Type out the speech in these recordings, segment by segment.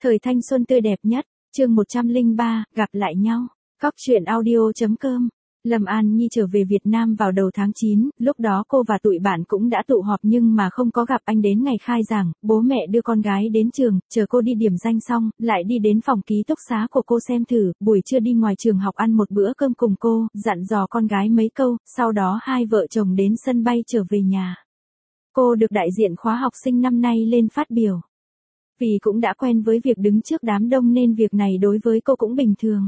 Thời thanh xuân tươi đẹp nhất, chương 103, gặp lại nhau. Góc truyện audio.com. Lâm An Nhi trở về Việt Nam vào đầu tháng 9, lúc đó cô và tụi bạn cũng đã tụ họp nhưng mà không có gặp anh đến ngày khai giảng, bố mẹ đưa con gái đến trường, chờ cô đi điểm danh xong, lại đi đến phòng ký túc xá của cô xem thử, buổi trưa đi ngoài trường học ăn một bữa cơm cùng cô, dặn dò con gái mấy câu, sau đó hai vợ chồng đến sân bay trở về nhà. Cô được đại diện khóa học sinh năm nay lên phát biểu. Vì cũng đã quen với việc đứng trước đám đông nên việc này đối với cô cũng bình thường.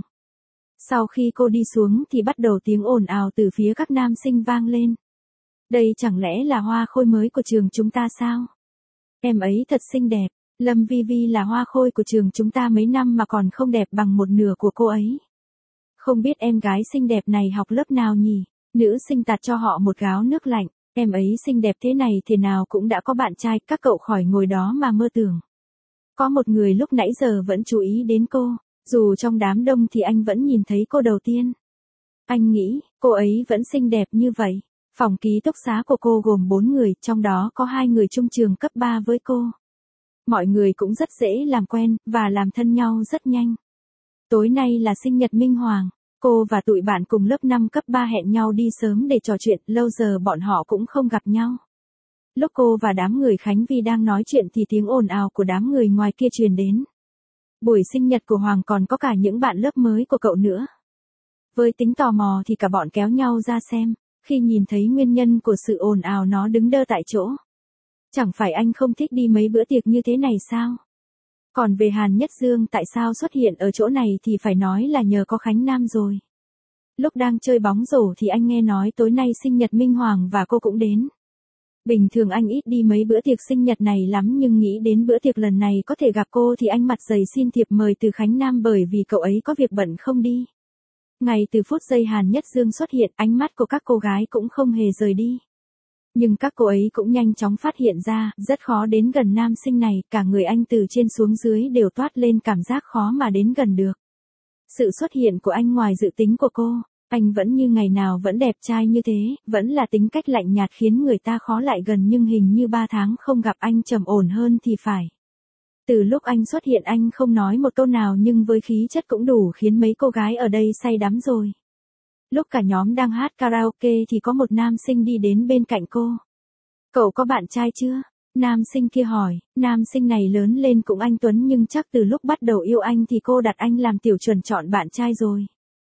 Sau khi cô đi xuống thì bắt đầu tiếng ồn ào từ phía các nam sinh vang lên. Đây chẳng lẽ là hoa khôi mới của trường chúng ta sao? Em ấy thật xinh đẹp, Lâm Vi Vi là hoa khôi của trường chúng ta mấy năm mà còn không đẹp bằng một nửa của cô ấy. Không biết em gái xinh đẹp này học lớp nào nhỉ? Nữ sinh tạt cho họ một gáo nước lạnh, em ấy xinh đẹp thế này thế nào cũng đã có bạn trai, các cậu khỏi ngồi đó mà mơ tưởng. Có một người lúc nãy giờ vẫn chú ý đến cô, dù trong đám đông thì anh vẫn nhìn thấy cô đầu tiên. Anh nghĩ, cô ấy vẫn xinh đẹp như vậy. Phòng ký túc xá của cô gồm 4 người, trong đó có 2 người chung trường cấp 3 với cô. Mọi người cũng rất dễ làm quen, và làm thân nhau rất nhanh. Tối nay là sinh nhật Minh Hoàng, cô và tụi bạn cùng lớp 5 cấp 3 hẹn nhau đi sớm để trò chuyện, lâu giờ bọn họ cũng không gặp nhau. Lúc cô và đám người Khánh Vi đang nói chuyện thì tiếng ồn ào của đám người ngoài kia truyền đến. Buổi sinh nhật của Hoàng còn có cả những bạn lớp mới của cậu nữa. Với tính tò mò thì cả bọn kéo nhau ra xem, khi nhìn thấy nguyên nhân của sự ồn ào nó đứng đơ tại chỗ. Chẳng phải anh không thích đi mấy bữa tiệc như thế này sao? Còn về Hàn Nhất Dương tại sao xuất hiện ở chỗ này thì phải nói là nhờ có Khánh Nam rồi. Lúc đang chơi bóng rổ thì anh nghe nói tối nay sinh nhật Minh Hoàng và cô cũng đến. Bình thường anh ít đi mấy bữa tiệc sinh nhật này lắm nhưng nghĩ đến bữa tiệc lần này có thể gặp cô thì anh mặt dày xin thiệp mời từ Khánh Nam bởi vì cậu ấy có việc bận không đi. Ngay từ phút giây Hàn Nhất Dương xuất hiện, ánh mắt của các cô gái cũng không hề rời đi. Nhưng các cô ấy cũng nhanh chóng phát hiện ra, rất khó đến gần nam sinh này, cả người anh từ trên xuống dưới đều toát lên cảm giác khó mà đến gần được. Sự xuất hiện của anh ngoài dự tính của cô. Anh vẫn như ngày nào vẫn đẹp trai như thế, vẫn là tính cách lạnh nhạt khiến người ta khó lại gần nhưng hình như 3 tháng không gặp anh trầm ổn hơn thì phải. Từ lúc anh xuất hiện anh không nói một câu nào nhưng với khí chất cũng đủ khiến mấy cô gái ở đây say đắm rồi. Lúc cả nhóm đang hát karaoke thì có một nam sinh đi đến bên cạnh cô. Cậu có bạn trai chưa? Nam sinh kia hỏi, nam sinh này lớn lên cũng anh tuấn nhưng chắc từ lúc bắt đầu yêu anh thì cô đặt anh làm tiểu chuẩn chọn bạn trai rồi.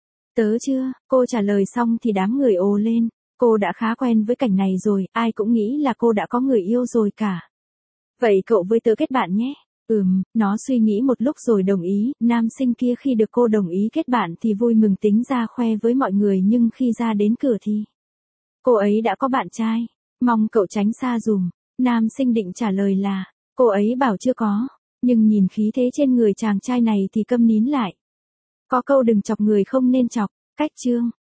Tớ chưa, cô trả lời xong thì đám người ồ lên, cô đã khá quen với cảnh này rồi, ai cũng nghĩ là cô đã có người yêu rồi cả. Vậy cậu với tớ kết bạn nhé. Nó suy nghĩ một lúc rồi đồng ý, nam sinh kia khi được cô đồng ý kết bạn thì vui mừng tính ra khoe với mọi người nhưng khi ra đến cửa thì cô ấy đã có bạn trai, mong cậu tránh xa dùm. Nam sinh định trả lời là, cô ấy bảo chưa có, nhưng nhìn khí thế trên người chàng trai này thì câm nín lại. Có câu đừng chọc người không nên chọc, cách chương.